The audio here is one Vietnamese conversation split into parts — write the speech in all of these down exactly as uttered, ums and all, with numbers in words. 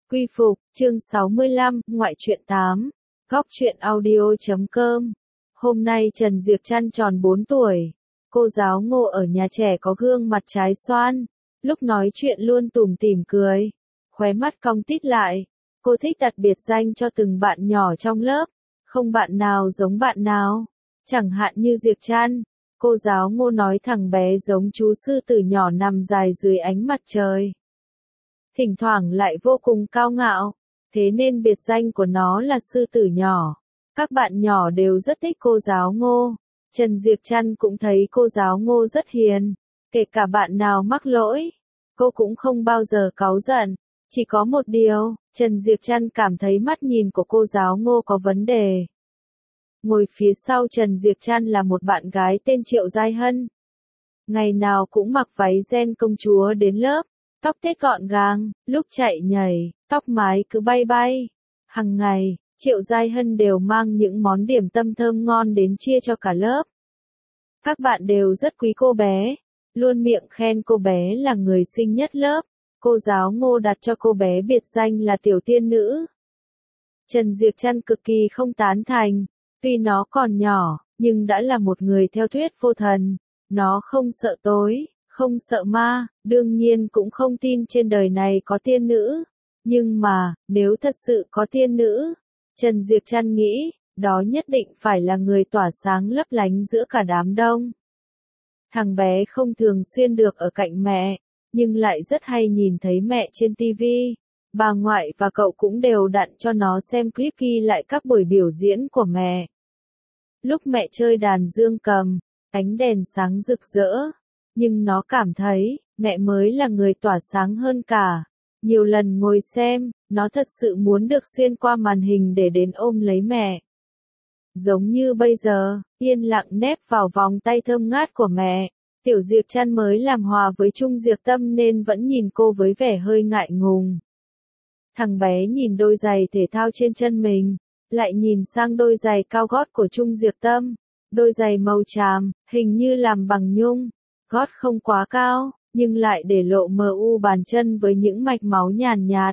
Quy phục, chương sáu mươi lăm, ngoại truyện tám, góc truyện audio chấm com. Hôm nay Trần Diệp Trăn tròn bốn tuổi. Cô giáo Ngô ở nhà trẻ có gương mặt trái xoan, lúc nói chuyện luôn tủm tỉm cười, khóe mắt cong tít lại. Cô thích đặt biệt danh cho từng bạn nhỏ trong lớp, không bạn nào giống bạn nào. Chẳng hạn như Diệp Trăn, cô giáo Ngô nói thằng bé giống chú sư tử nhỏ nằm dài dưới ánh mặt trời. Thỉnh thoảng lại vô cùng cao ngạo, thế nên biệt danh của nó là sư tử nhỏ. Các bạn nhỏ đều rất thích cô giáo Ngô. Trần Diệp Trăn cũng thấy cô giáo Ngô rất hiền, kể cả bạn nào mắc lỗi, cô cũng không bao giờ cáu giận. Chỉ có một điều, Trần Diệp Trăn cảm thấy mắt nhìn của cô giáo Ngô có vấn đề. Ngồi phía sau Trần Diệp Trăn là một bạn gái tên Triệu Giai Hân. Ngày nào cũng mặc váy ren công chúa đến lớp, tóc tết gọn gàng, lúc chạy nhảy, tóc mái cứ bay bay. Hằng ngày, Triệu Giai Hân đều mang những món điểm tâm thơm ngon đến chia cho cả lớp. Các bạn đều rất quý cô bé, luôn miệng khen cô bé là người xinh nhất lớp. Cô giáo Ngô đặt cho cô bé biệt danh là tiểu tiên nữ. Trần Diệp Trăn cực kỳ không tán thành, tuy nó còn nhỏ, nhưng đã là một người theo thuyết vô thần. Nó không sợ tối, không sợ ma, đương nhiên cũng không tin trên đời này có tiên nữ. Nhưng mà, nếu thật sự có tiên nữ, Trần Diệp Trăn nghĩ, đó nhất định phải là người tỏa sáng lấp lánh giữa cả đám đông. Thằng bé không thường xuyên được ở cạnh mẹ, nhưng lại rất hay nhìn thấy mẹ trên ti vi. Bà ngoại và cậu cũng đều đặn cho nó xem clip ghi lại các buổi biểu diễn của mẹ. Lúc mẹ chơi đàn dương cầm, ánh đèn sáng rực rỡ, nhưng nó cảm thấy, mẹ mới là người tỏa sáng hơn cả. Nhiều lần ngồi xem, nó thật sự muốn được xuyên qua màn hình để đến ôm lấy mẹ. Giống như bây giờ, yên lặng nép vào vòng tay thơm ngát của mẹ. Tiểu Diệp Trăn mới làm hòa với Trung Diệp Tâm nên vẫn nhìn cô với vẻ hơi ngại ngùng. Thằng bé nhìn đôi giày thể thao trên chân mình, lại nhìn sang đôi giày cao gót của Trung Diệp Tâm. Đôi giày màu tràm, hình như làm bằng nhung, gót không quá cao, nhưng lại để lộ mờ u bàn chân với những mạch máu nhàn nhạt.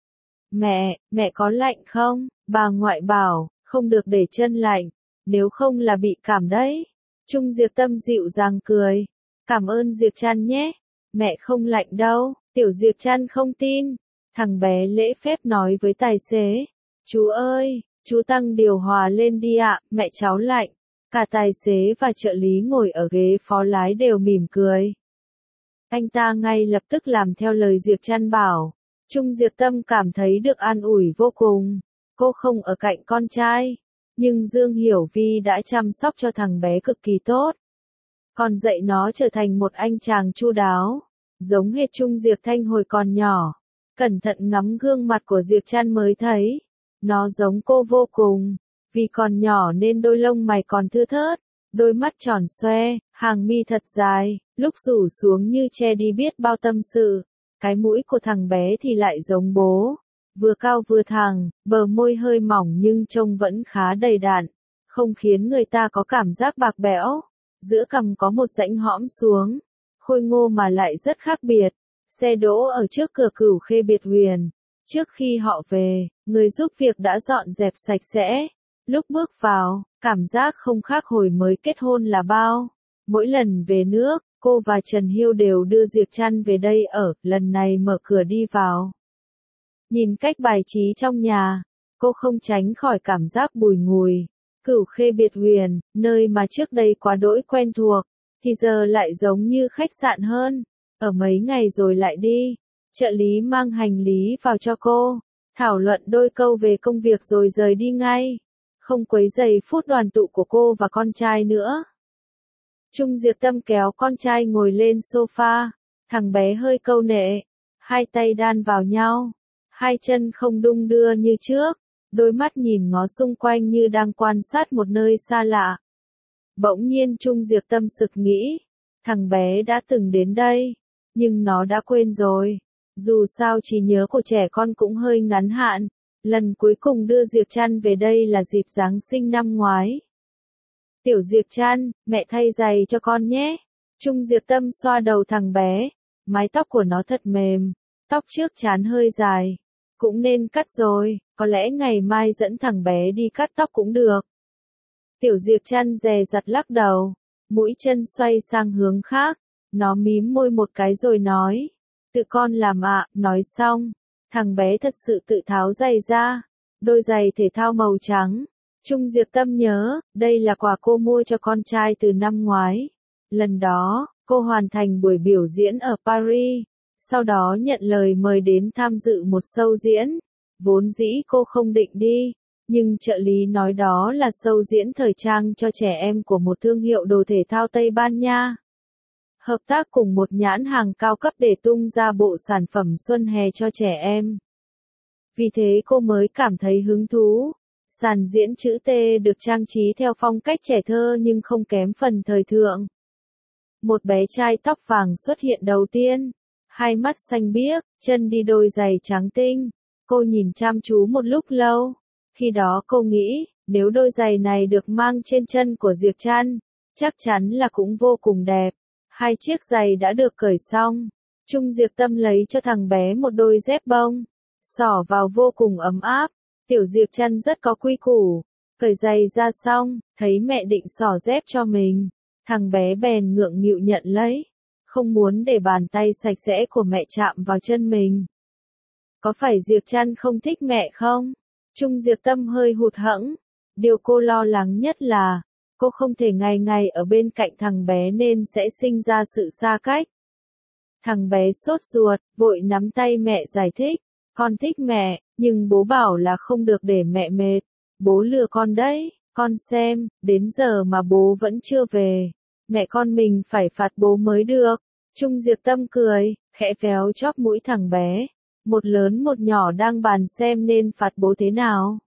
Mẹ, mẹ có lạnh không? Bà ngoại bảo, không được để chân lạnh, nếu không là bị cảm đấy. Trung Diệp Tâm dịu dàng cười, cảm ơn Diệp Trăn nhé, mẹ không lạnh đâu. Tiểu Diệp Trăn không tin, thằng bé lễ phép nói với tài xế, chú ơi, chú tăng điều hòa lên đi ạ, mẹ cháu lạnh. Cả tài xế và trợ lý ngồi ở ghế phó lái đều mỉm cười. Anh ta ngay lập tức làm theo lời Diệp Trăn bảo. Trung Diệp Tâm cảm thấy được an ủi vô cùng. Cô không ở cạnh con trai, nhưng Dương Hiểu Vi đã chăm sóc cho thằng bé cực kỳ tốt. Còn dạy nó trở thành một anh chàng chu đáo, giống hệt Trung Diệp Thanh hồi còn nhỏ. Cẩn thận ngắm gương mặt của Diệp Trăn mới thấy, nó giống cô vô cùng. Vì còn nhỏ nên đôi lông mày còn thưa thớt, đôi mắt tròn xoe, hàng mi thật dài, lúc rủ xuống như che đi biết bao tâm sự. Cái mũi của thằng bé thì lại giống bố, vừa cao vừa thẳng, bờ môi hơi mỏng nhưng trông vẫn khá đầy đặn, không khiến người ta có cảm giác bạc bẽo. Giữa cằm có một rãnh hõm xuống, khôi ngô mà lại rất khác biệt. Xe đỗ ở trước cửa Cửu Khê Biệt Huyền. Trước khi họ về, người giúp việc đã dọn dẹp sạch sẽ. Lúc bước vào, cảm giác không khác hồi mới kết hôn là bao. Mỗi lần về nước, cô và Trần Hiêu đều đưa Diệp Trăn về đây ở, lần này mở cửa đi vào. Nhìn cách bài trí trong nhà, cô không tránh khỏi cảm giác bùi ngùi. Cửu Khê Biệt Huyền, nơi mà trước đây quá đỗi quen thuộc, thì giờ lại giống như khách sạn hơn. Ở mấy ngày rồi lại đi. Trợ lý mang hành lý vào cho cô, thảo luận đôi câu về công việc rồi rời đi ngay. Không quấy rầy phút đoàn tụ của cô và con trai nữa. Trung Diệp Tâm kéo con trai ngồi lên sofa, thằng bé hơi câu nệ, hai tay đan vào nhau, hai chân không đung đưa như trước, đôi mắt nhìn ngó xung quanh như đang quan sát một nơi xa lạ. Bỗng nhiên Trung Diệp Tâm sực nghĩ, thằng bé đã từng đến đây, nhưng nó đã quên rồi. Dù sao trí nhớ của trẻ con cũng hơi ngắn hạn. Lần cuối cùng đưa Diệp Trăn về đây là dịp Giáng sinh năm ngoái. Tiểu Diệp Trăn, mẹ thay giày cho con nhé. Trung Diệp Tâm xoa đầu thằng bé, mái tóc của nó thật mềm, tóc trước trán hơi dài. cũng nên cắt rồi, có lẽ ngày mai dẫn thằng bé đi cắt tóc cũng được. Tiểu Diệp Trăn dè dặt lắc đầu, mũi chân xoay sang hướng khác, nó mím môi một cái rồi nói, tự con làm ạ, nói xong, thằng bé thật sự tự tháo giày ra, đôi giày thể thao màu trắng. Trung Diệp Tâm nhớ, đây là quà cô mua cho con trai từ năm ngoái. Lần đó, cô hoàn thành buổi biểu diễn ở Paris, sau đó nhận lời mời đến tham dự một show diễn. Vốn dĩ cô không định đi, nhưng trợ lý nói đó là show diễn thời trang cho trẻ em của một thương hiệu đồ thể thao Tây Ban Nha. Hợp tác cùng một nhãn hàng cao cấp để tung ra bộ sản phẩm xuân hè cho trẻ em. Vì thế cô mới cảm thấy hứng thú. Sàn diễn chữ T được trang trí theo phong cách trẻ thơ nhưng không kém phần thời thượng. Một bé trai tóc vàng xuất hiện đầu tiên, hai mắt xanh biếc, chân đi đôi giày trắng tinh. Cô nhìn chăm chú một lúc lâu. Khi đó cô nghĩ, nếu đôi giày này được mang trên chân của Diệp Trăn, chắc chắn là cũng vô cùng đẹp. Hai chiếc giày đã được cởi xong. Trung Diệp Tâm lấy cho thằng bé một đôi dép bông. Xỏ vào vô cùng ấm áp. Tiểu Diệp Trăn rất có quy củ. Cởi giày ra xong, thấy mẹ định xỏ dép cho mình. Thằng bé bèn ngượng nghịu nhận lấy. Không muốn để bàn tay sạch sẽ của mẹ chạm vào chân mình. Có phải Diệp Trăn không thích mẹ không? Trung Diệp Tâm hơi hụt hẫng. Điều cô lo lắng nhất là, cô không thể ngày ngày ở bên cạnh thằng bé nên sẽ sinh ra sự xa cách. Thằng bé sốt ruột, vội nắm tay mẹ giải thích. Con thích mẹ, nhưng bố bảo là không được để mẹ mệt. Bố lừa con đấy, con xem, đến giờ mà bố vẫn chưa về. Mẹ con mình phải phạt bố mới được. Trung Diệp Tâm cười, khẽ véo chóp mũi thằng bé. Một lớn một nhỏ đang bàn xem nên phạt bố thế nào.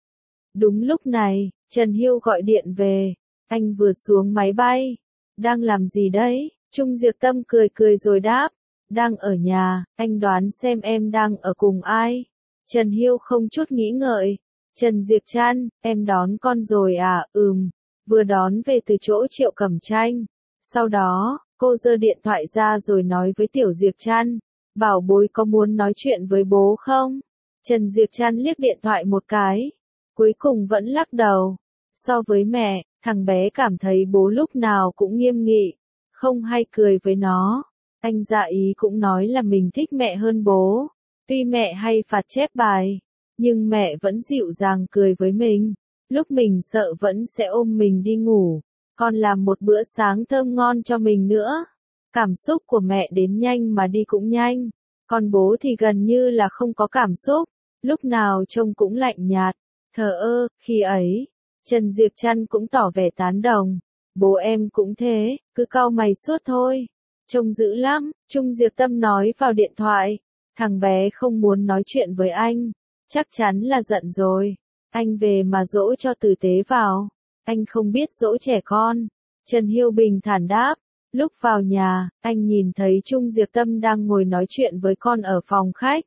Đúng lúc này, Trần Hiêu gọi điện về. Anh vừa xuống máy bay. Đang làm gì đấy? Trung Diệp Tâm cười cười rồi đáp. Đang ở nhà, anh đoán xem em đang ở cùng ai? Trần Hiêu không chút nghĩ ngợi. Trần Diệp Trăn, em đón con rồi à? Ừm, vừa đón về từ chỗ Triệu Cẩm Tranh. Sau đó, cô giơ điện thoại ra rồi nói với Tiểu Diệp Trăn, bảo bối có muốn nói chuyện với bố không? Trần Diệp Trăn liếc điện thoại một cái, cuối cùng vẫn lắc đầu. So với mẹ, thằng bé cảm thấy bố lúc nào cũng nghiêm nghị, không hay cười với nó. Anh dạ ý cũng nói là mình thích mẹ hơn bố. Tuy mẹ hay phạt chép bài, nhưng mẹ vẫn dịu dàng cười với mình. Lúc mình sợ vẫn sẽ ôm mình đi ngủ, còn làm một bữa sáng thơm ngon cho mình nữa. Cảm xúc của mẹ đến nhanh mà đi cũng nhanh. Còn bố thì gần như là không có cảm xúc, lúc nào trông cũng lạnh nhạt, thờ ơ. Khi ấy, Trần Diệp Trăn cũng tỏ vẻ tán đồng. Bố em cũng thế, cứ cau mày suốt thôi. Trông dữ lắm, Trung Diệp Tâm nói vào điện thoại. Thằng bé không muốn nói chuyện với anh, chắc chắn là giận rồi. Anh về mà dỗ cho tử tế vào. Anh không biết dỗ trẻ con. Trần Hiêu bình thản đáp. Lúc vào nhà, anh nhìn thấy Trung Diệp Tâm đang ngồi nói chuyện với con ở phòng khách.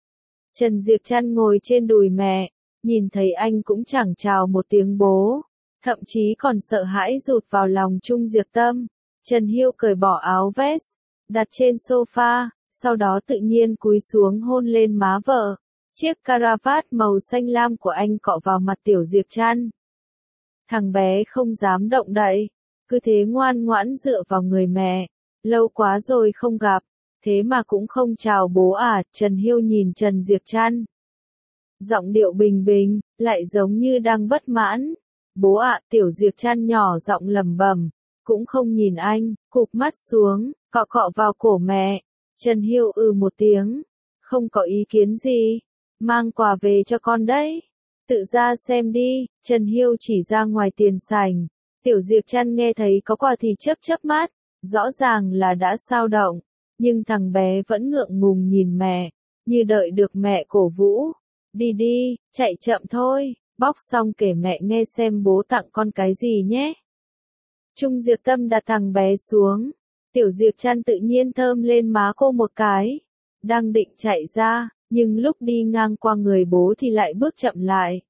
Trần Diệp Trăn ngồi trên đùi mẹ, nhìn thấy anh cũng chẳng chào một tiếng bố, thậm chí còn sợ hãi rụt vào lòng Trung Diệp Tâm. Trần Hiêu cởi bỏ áo vest, đặt trên sofa, sau đó tự nhiên cúi xuống hôn lên má vợ. Chiếc caravat màu xanh lam của anh cọ vào mặt Tiểu Diệp Trăn. Thằng bé không dám động đậy, cứ thế ngoan ngoãn dựa vào người mẹ. Lâu quá rồi không gặp, thế mà cũng không chào bố à? Trần Hiêu nhìn Trần Diệp Trăn. Giọng điệu bình bình, lại giống như đang bất mãn. Bố ạ, Tiểu Diệp Trăn nhỏ giọng lẩm bẩm, cũng không nhìn anh, cụp mắt xuống, cọ cọ vào cổ mẹ. Trần Hiêu ừ một tiếng, không có ý kiến gì, mang quà về cho con đấy. Tự ra xem đi. Trần Hiêu chỉ ra ngoài tiền sảnh. Tiểu Diệp Trăn nghe thấy có quà thì chớp chớp mắt, rõ ràng là đã xao động, nhưng thằng bé vẫn ngượng ngùng nhìn mẹ, như đợi được mẹ cổ vũ. Đi đi, chạy chậm thôi, bóc xong kể mẹ nghe xem bố tặng con cái gì nhé. Trung Diệp Tâm đặt thằng bé xuống, Tiểu Diệp Trăn tự nhiên thơm lên má cô một cái, đang định chạy ra, nhưng lúc đi ngang qua người bố thì lại bước chậm lại.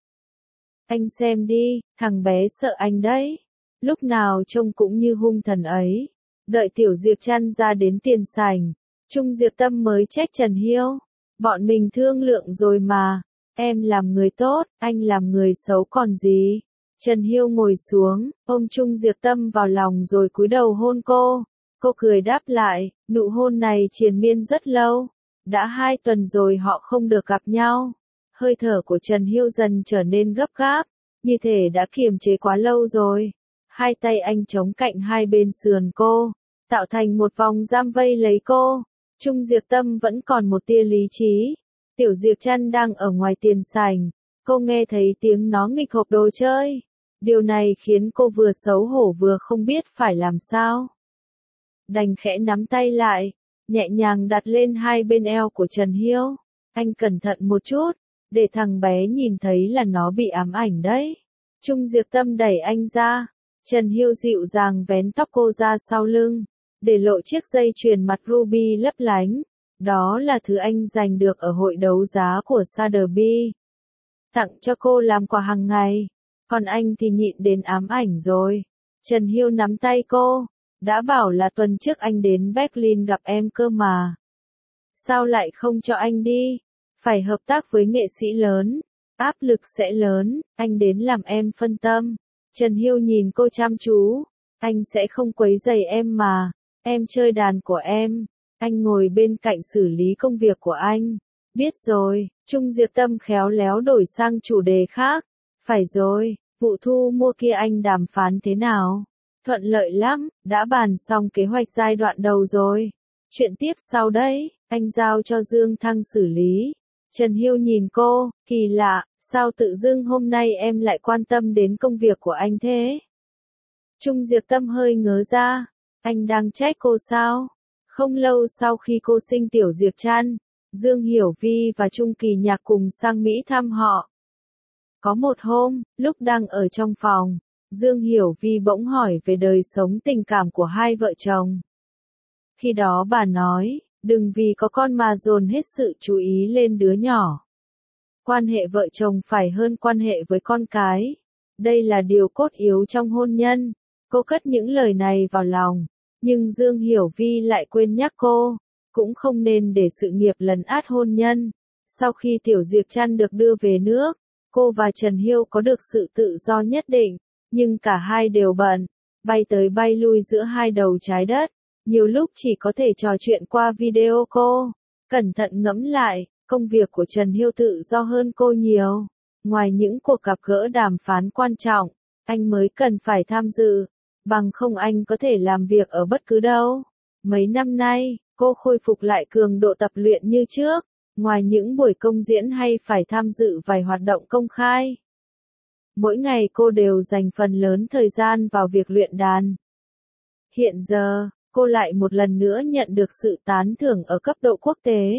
Anh xem đi, thằng bé sợ anh đấy. Lúc nào trông cũng như hung thần ấy. Đợi Tiểu Diệp Trăn ra đến tiền sảnh, Trung Diệp Tâm mới trách Trần Hiêu. Bọn mình thương lượng rồi mà, em làm người tốt, anh làm người xấu còn gì. Trần Hiêu ngồi xuống, ôm Trung Diệp Tâm vào lòng rồi cúi đầu hôn cô. Cô cười đáp lại, nụ hôn này triền miên rất lâu. Đã hai tuần rồi họ không được gặp nhau. Hơi thở của Trần Hiêu dần trở nên gấp gáp, như thể đã kiềm chế quá lâu rồi. Hai tay anh chống cạnh hai bên sườn cô, tạo thành một vòng giam vây lấy cô. Trung Diệp Tâm vẫn còn một tia lý trí. Tiểu Diệp Trăn đang ở ngoài tiền sảnh. Cô nghe thấy tiếng nó nghịch hộp đồ chơi. Điều này khiến cô vừa xấu hổ vừa không biết phải làm sao. Đành khẽ nắm tay lại, nhẹ nhàng đặt lên hai bên eo của Trần Hiêu. Anh cẩn thận một chút, để thằng bé nhìn thấy là nó bị ám ảnh đấy. Trung Diệp Tâm đẩy anh ra. Trần Hiêu dịu dàng vén tóc cô ra sau lưng, để lộ chiếc dây chuyền mặt ruby lấp lánh. Đó là thứ anh giành được ở hội đấu giá của Sotheby's. Tặng cho cô làm quà hàng ngày. Còn anh thì nhịn đến ám ảnh rồi. Trần Hiêu nắm tay cô. Đã bảo là tuần trước anh đến Berlin gặp em cơ mà. Sao lại không cho anh đi? Phải hợp tác với nghệ sĩ lớn. Áp lực sẽ lớn, anh đến làm em phân tâm. Trần Hiêu nhìn cô chăm chú. Anh sẽ không quấy rầy em mà. Em chơi đàn của em. Anh ngồi bên cạnh xử lý công việc của anh. Biết rồi, Trung Diệp Tâm khéo léo đổi sang chủ đề khác. Phải rồi, vụ thu mua kia anh đàm phán thế nào? Thuận lợi lắm, đã bàn xong kế hoạch giai đoạn đầu rồi. Chuyện tiếp sau đấy, anh giao cho Dương Thăng xử lý. Trần Hiêu nhìn cô, kỳ lạ, sao tự dưng hôm nay em lại quan tâm đến công việc của anh thế? Trung Diệp Tâm hơi ngớ ra, anh đang trách cô sao? Không lâu sau khi cô sinh Tiểu Diệp Trăn, Dương Hiểu Vi và Trung Kỳ Nhạc cùng sang Mỹ thăm họ. Có một hôm, lúc đang ở trong phòng, Dương Hiểu Vi bỗng hỏi về đời sống tình cảm của hai vợ chồng. Khi đó bà nói, đừng vì có con mà dồn hết sự chú ý lên đứa nhỏ. Quan hệ vợ chồng phải hơn quan hệ với con cái. Đây là điều cốt yếu trong hôn nhân. Cô cất những lời này vào lòng, nhưng Dương Hiểu Vi lại quên nhắc cô, cũng không nên để sự nghiệp lấn át hôn nhân. Sau khi Tiểu Diệp Trăn được đưa về nước, cô và Trần Hiêu có được sự tự do nhất định, nhưng cả hai đều bận, bay tới bay lui giữa hai đầu trái đất, nhiều lúc chỉ có thể trò chuyện qua video call. Cẩn thận ngẫm lại, công việc của Trần Hiêu tự do hơn cô nhiều. Ngoài những cuộc gặp gỡ đàm phán quan trọng, anh mới cần phải tham dự, bằng không anh có thể làm việc ở bất cứ đâu. Mấy năm nay, cô khôi phục lại cường độ tập luyện như trước, ngoài những buổi công diễn hay phải tham dự vài hoạt động công khai. Mỗi ngày cô đều dành phần lớn thời gian vào việc luyện đàn. Hiện giờ, cô lại một lần nữa nhận được sự tán thưởng ở cấp độ quốc tế.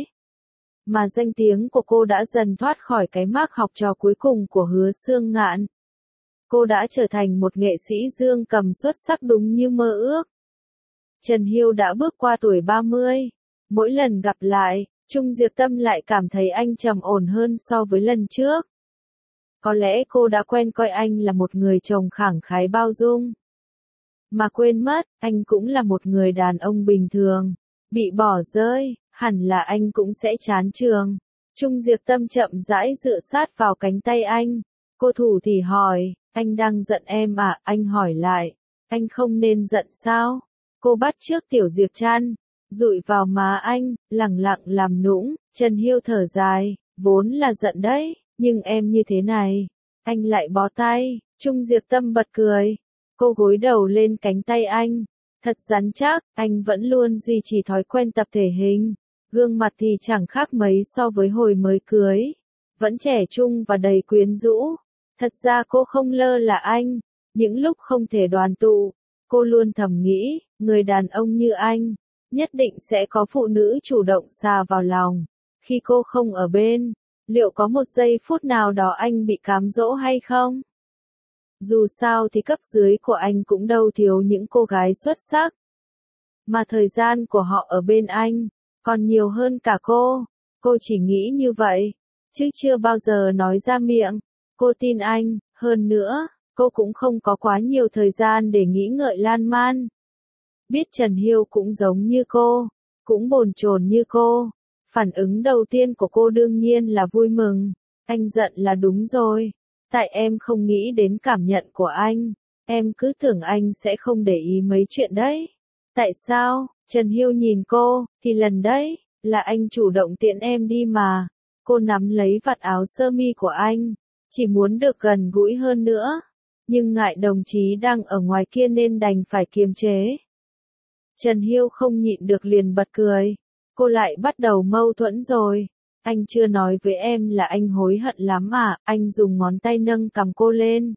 Mà danh tiếng của cô đã dần thoát khỏi cái mác học trò cuối cùng của Hứa Xương Ngạn. Cô đã trở thành một nghệ sĩ dương cầm xuất sắc đúng như mơ ước. Trần Hiêu đã bước qua tuổi ba mươi. Mỗi lần gặp lại, Trung Diệp Tâm lại cảm thấy anh trầm ổn hơn so với lần trước. Có lẽ cô đã quen coi anh là một người chồng khẳng khái bao dung. Mà quên mất, anh cũng là một người đàn ông bình thường. Bị bỏ rơi, hẳn là anh cũng sẽ chán trường. Trung Diệp Tâm chậm rãi dựa sát vào cánh tay anh. Cô thủ thì hỏi, anh đang giận em à? Anh hỏi lại, anh không nên giận sao? Cô bắt chước Tiểu Diệp Trăn, dụi vào má anh, lẳng lặng làm nũng. Trần Hiêu thở dài, vốn là giận đấy, nhưng em như thế này. Anh lại bó tay. Trung Diệp Tâm bật cười. Cô gối đầu lên cánh tay anh. Thật rắn chắc, anh vẫn luôn duy trì thói quen tập thể hình. Gương mặt thì chẳng khác mấy so với hồi mới cưới. Vẫn trẻ trung và đầy quyến rũ. Thật ra cô không lơ là anh. Những lúc không thể đoàn tụ, cô luôn thầm nghĩ, người đàn ông như anh, nhất định sẽ có phụ nữ chủ động xà vào lòng. Khi cô không ở bên, liệu có một giây phút nào đó anh bị cám dỗ hay không? Dù sao thì cấp dưới của anh cũng đâu thiếu những cô gái xuất sắc. Mà thời gian của họ ở bên anh, còn nhiều hơn cả cô. Cô chỉ nghĩ như vậy, chứ chưa bao giờ nói ra miệng. Cô tin anh, hơn nữa, cô cũng không có quá nhiều thời gian để nghĩ ngợi lan man. Biết Trần Hiêu cũng giống như cô, cũng bồn chồn như cô. Phản ứng đầu tiên của cô đương nhiên là vui mừng. Anh giận là đúng rồi. Tại em không nghĩ đến cảm nhận của anh. Em cứ tưởng anh sẽ không để ý mấy chuyện đấy. Tại sao? Trần Hiêu nhìn cô, thì lần đấy, là anh chủ động tiễn em đi mà. Cô nắm lấy vạt áo sơ mi của anh, chỉ muốn được gần gũi hơn nữa. Nhưng ngại đồng chí đang ở ngoài kia nên đành phải kiềm chế. Trần Hiêu không nhịn được liền bật cười. Cô lại bắt đầu mâu thuẫn rồi. Anh chưa nói với em là anh hối hận lắm à? Anh dùng ngón tay nâng cằm cô lên.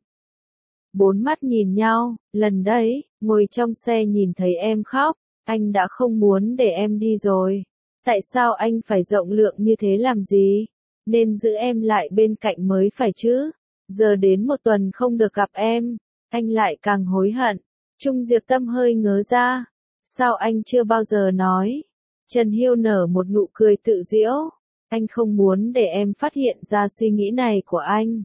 Bốn mắt nhìn nhau, lần đấy, ngồi trong xe nhìn thấy em khóc, anh đã không muốn để em đi rồi. Tại sao anh phải rộng lượng như thế làm gì? Nên giữ em lại bên cạnh mới phải chứ. Giờ đến một tuần không được gặp em, anh lại càng hối hận. Trung Diệp Tâm hơi ngớ ra. Sao anh chưa bao giờ nói? Trần Hiêu nở một nụ cười tự giễu. Anh không muốn để em phát hiện ra suy nghĩ này của anh.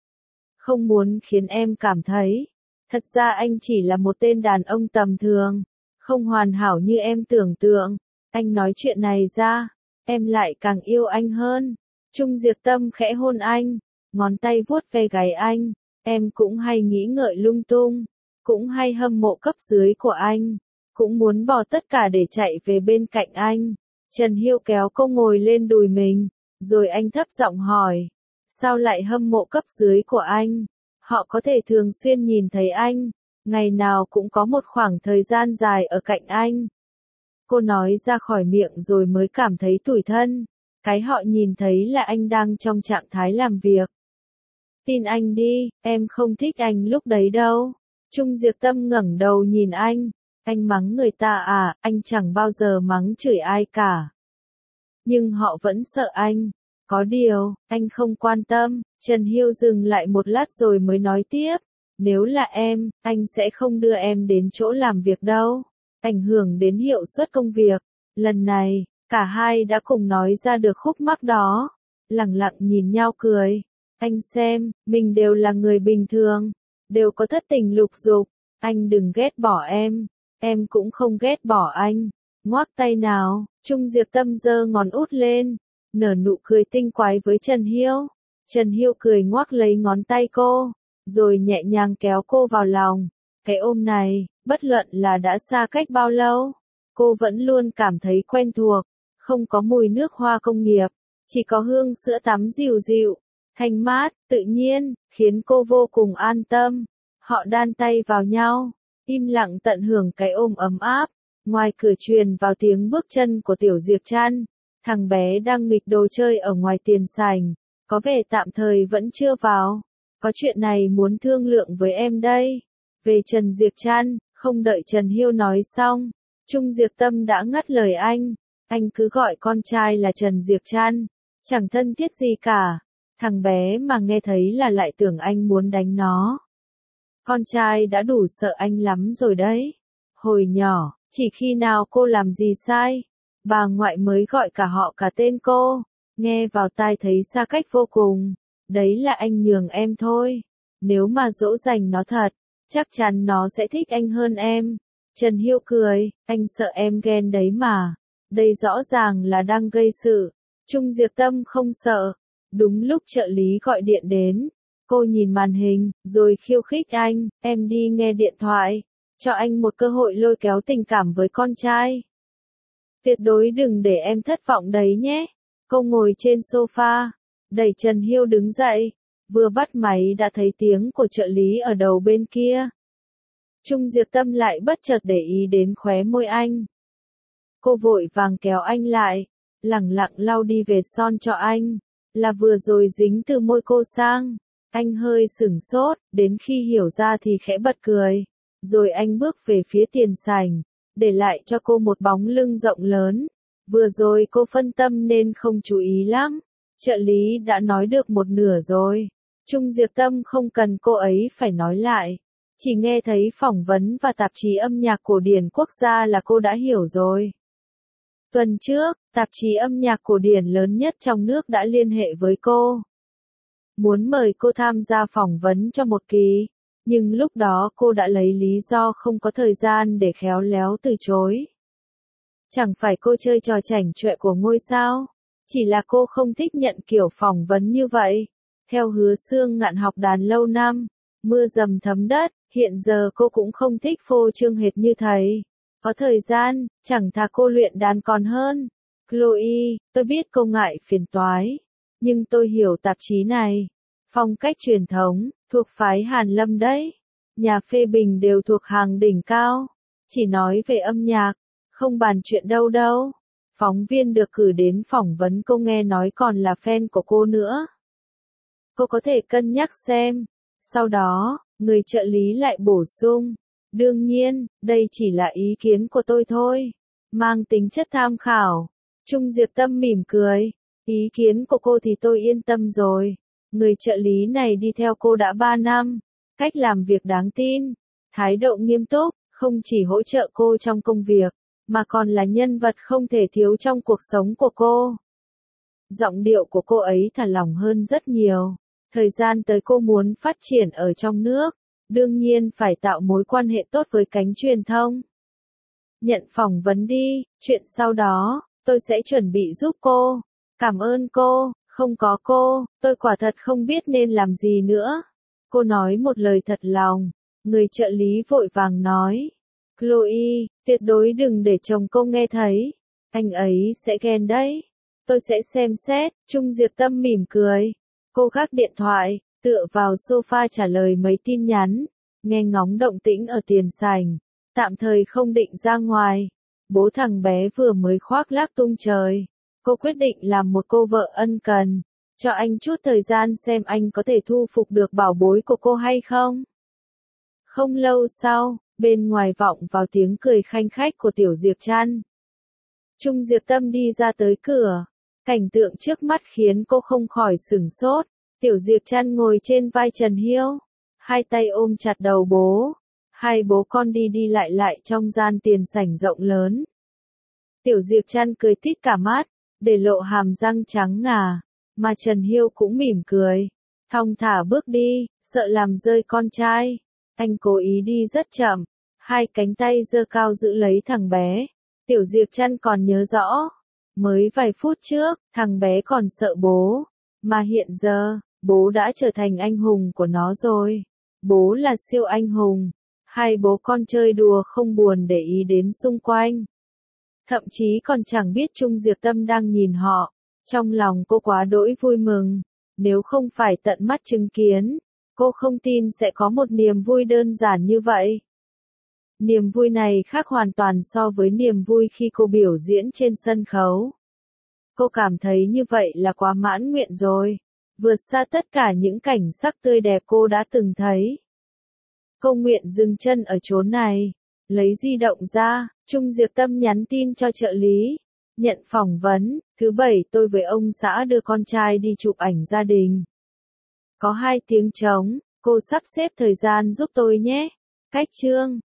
Không muốn khiến em cảm thấy, thật ra anh chỉ là một tên đàn ông tầm thường, không hoàn hảo như em tưởng tượng. Anh nói chuyện này ra, em lại càng yêu anh hơn. Trung Diệp Tâm khẽ hôn anh, ngón tay vuốt ve gáy anh. Em cũng hay nghĩ ngợi lung tung, cũng hay hâm mộ cấp dưới của anh, cũng muốn bỏ tất cả để chạy về bên cạnh anh. Trần Hiêu kéo cô ngồi lên đùi mình, rồi anh thấp giọng hỏi, sao lại hâm mộ cấp dưới của anh? Họ có thể thường xuyên nhìn thấy anh, ngày nào cũng có một khoảng thời gian dài ở cạnh anh. Cô nói ra khỏi miệng rồi mới cảm thấy tủi thân. Cái họ nhìn thấy là anh đang trong trạng thái làm việc. Tin anh đi, em không thích anh lúc đấy đâu. Trung Diệp Tâm ngẩng đầu nhìn anh. Anh mắng người ta à? Anh chẳng bao giờ mắng chửi ai cả. Nhưng họ vẫn sợ anh. Có điều, anh không quan tâm. Trần Hiêu dừng lại một lát rồi mới nói tiếp. Nếu là em, anh sẽ không đưa em đến chỗ làm việc đâu. Ảnh hưởng đến hiệu suất công việc. Lần này, cả hai đã cùng nói ra được khúc mắc đó. Lẳng lặng nhìn nhau cười. Anh xem, mình đều là người bình thường. Đều có thất tình lục dục. Anh đừng ghét bỏ em. Em cũng không ghét bỏ anh. Ngoác tay nào. Trung Diệp Tâm giơ ngón út lên. Nở nụ cười tinh quái với Trần Hiêu. Trần Hiêu cười ngoác lấy ngón tay cô. Rồi nhẹ nhàng kéo cô vào lòng. Cái ôm này, bất luận là đã xa cách bao lâu, cô vẫn luôn cảm thấy quen thuộc. Không có mùi nước hoa công nghiệp, chỉ có hương sữa tắm dịu dịu, thanh mát, tự nhiên, khiến cô vô cùng an tâm. Họ đan tay vào nhau, im lặng tận hưởng cái ôm ấm áp. Ngoài cửa truyền vào tiếng bước chân của Tiểu Diệp Trăn. Thằng bé đang nghịch đồ chơi ở ngoài tiền sảnh, có vẻ tạm thời vẫn chưa vào. Có chuyện này muốn thương lượng với em đây. Về Trần Diệp Trăn, không đợi Trần Hiêu nói xong, Trung Diệp Tâm đã ngắt lời anh. Anh cứ gọi con trai là Trần Diệp Trăn, chẳng thân thiết gì cả. Thằng bé mà nghe thấy là lại tưởng anh muốn đánh nó. Con trai đã đủ sợ anh lắm rồi đấy. Hồi nhỏ, chỉ khi nào cô làm gì sai, bà ngoại mới gọi cả họ cả tên cô. Nghe vào tai thấy xa cách vô cùng. Đấy là anh nhường em thôi. Nếu mà dỗ dành nó thật, chắc chắn nó sẽ thích anh hơn em. Trần Hiêu cười, anh sợ em ghen đấy mà. Đây rõ ràng là đang gây sự. Trung Diệp Tâm không sợ. Đúng lúc trợ lý gọi điện đến. Cô nhìn màn hình, rồi khiêu khích anh, em đi nghe điện thoại. Cho anh một cơ hội lôi kéo tình cảm với con trai. Tuyệt đối đừng để em thất vọng đấy nhé. Cô ngồi trên sofa, đẩy Trần Hiêu đứng dậy. Vừa bắt máy đã thấy tiếng của trợ lý ở đầu bên kia. Trung Diệp Tâm lại bất chợt để ý đến khóe môi anh. Cô vội vàng kéo anh lại, lẳng lặng lau đi vệt son cho anh, là vừa rồi dính từ môi cô sang. Anh hơi sửng sốt, đến khi hiểu ra thì khẽ bật cười. Rồi anh bước về phía tiền sảnh, để lại cho cô một bóng lưng rộng lớn. Vừa rồi cô phân tâm nên không chú ý lắm. Trợ lý đã nói được một nửa rồi. Trung Diệp Tâm không cần cô ấy phải nói lại. Chỉ nghe thấy phỏng vấn và tạp chí âm nhạc cổ điển quốc gia là cô đã hiểu rồi. Tuần trước, tạp chí âm nhạc cổ điển lớn nhất trong nước đã liên hệ với cô. Muốn mời cô tham gia phỏng vấn cho một kỳ. Nhưng lúc đó cô đã lấy lý do không có thời gian để khéo léo từ chối. Chẳng phải cô chơi trò chảnh chọe của ngôi sao. Chỉ là cô không thích nhận kiểu phỏng vấn như vậy. Theo Hứa Xương Ngạn học đàn lâu năm, mưa dầm thấm đất, hiện giờ cô cũng không thích phô trương hệt như thầy. Có thời gian, chẳng thà cô luyện đàn còn hơn. Chloe, tôi biết cô ngại phiền toái, nhưng tôi hiểu tạp chí này. Phong cách truyền thống, thuộc phái Hàn Lâm đấy. Nhà phê bình đều thuộc hàng đỉnh cao. Chỉ nói về âm nhạc, không bàn chuyện đâu đâu. Phóng viên được cử đến phỏng vấn cô nghe nói còn là fan của cô nữa. Cô có thể cân nhắc xem. Sau đó, người trợ lý lại bổ sung. Đương nhiên, đây chỉ là ý kiến của tôi thôi. Mang tính chất tham khảo. Trung Diệp Tâm mỉm cười. Ý kiến của cô thì tôi yên tâm rồi. Người trợ lý này đi theo cô đã ba năm. Cách làm việc đáng tin. Thái độ nghiêm túc, không chỉ hỗ trợ cô trong công việc, mà còn là nhân vật không thể thiếu trong cuộc sống của cô. Giọng điệu của cô ấy thả lỏng hơn rất nhiều. Thời gian tới cô muốn phát triển ở trong nước, đương nhiên phải tạo mối quan hệ tốt với cánh truyền thông. Nhận phỏng vấn đi, chuyện sau đó, tôi sẽ chuẩn bị giúp cô. Cảm ơn cô, không có cô, tôi quả thật không biết nên làm gì nữa. Cô nói một lời thật lòng, người trợ lý vội vàng nói. Chloe, tuyệt đối đừng để chồng cô nghe thấy, anh ấy sẽ ghen đấy. Tôi sẽ xem xét, Trung Diệp Tâm mỉm cười. Cô gác điện thoại, tựa vào sofa trả lời mấy tin nhắn, nghe ngóng động tĩnh ở tiền sảnh, tạm thời không định ra ngoài. Bố thằng bé vừa mới khoác lác tung trời. Cô quyết định làm một cô vợ ân cần, cho anh chút thời gian xem anh có thể thu phục được bảo bối của cô hay không. Không lâu sau, bên ngoài vọng vào tiếng cười khanh khách của Tiểu Diệp Trăn. Trung Diệp Tâm đi ra tới cửa, cảnh tượng trước mắt khiến cô không khỏi sửng sốt. Tiểu Diệp Trăn ngồi trên vai Trần Hiêu, hai tay ôm chặt đầu bố. Hai bố con đi đi lại lại trong gian tiền sảnh rộng lớn. Tiểu Diệp Trăn cười tít cả mắt, để lộ hàm răng trắng ngà, mà Trần Hiêu cũng mỉm cười. Thong thả bước đi, sợ làm rơi con trai. Anh cố ý đi rất chậm, hai cánh tay giơ cao giữ lấy thằng bé. Tiểu Diệp Trăn còn nhớ rõ, mới vài phút trước, thằng bé còn sợ bố, mà hiện giờ, bố đã trở thành anh hùng của nó rồi. Bố là siêu anh hùng. Hai bố con chơi đùa không buồn để ý đến xung quanh. Thậm chí còn chẳng biết Trung Diệp Tâm đang nhìn họ. Trong lòng cô quá đỗi vui mừng. Nếu không phải tận mắt chứng kiến, cô không tin sẽ có một niềm vui đơn giản như vậy. Niềm vui này khác hoàn toàn so với niềm vui khi cô biểu diễn trên sân khấu. Cô cảm thấy như vậy là quá mãn nguyện rồi. Vượt xa tất cả những cảnh sắc tươi đẹp cô đã từng thấy. Cô nguyện dừng chân ở chốn này. Lấy di động ra, Trung Diệp Tâm nhắn tin cho trợ lý. Nhận phỏng vấn, thứ bảy tôi với ông xã đưa con trai đi chụp ảnh gia đình. Có hai tiếng trống, cô sắp xếp thời gian giúp tôi nhé. Cách chương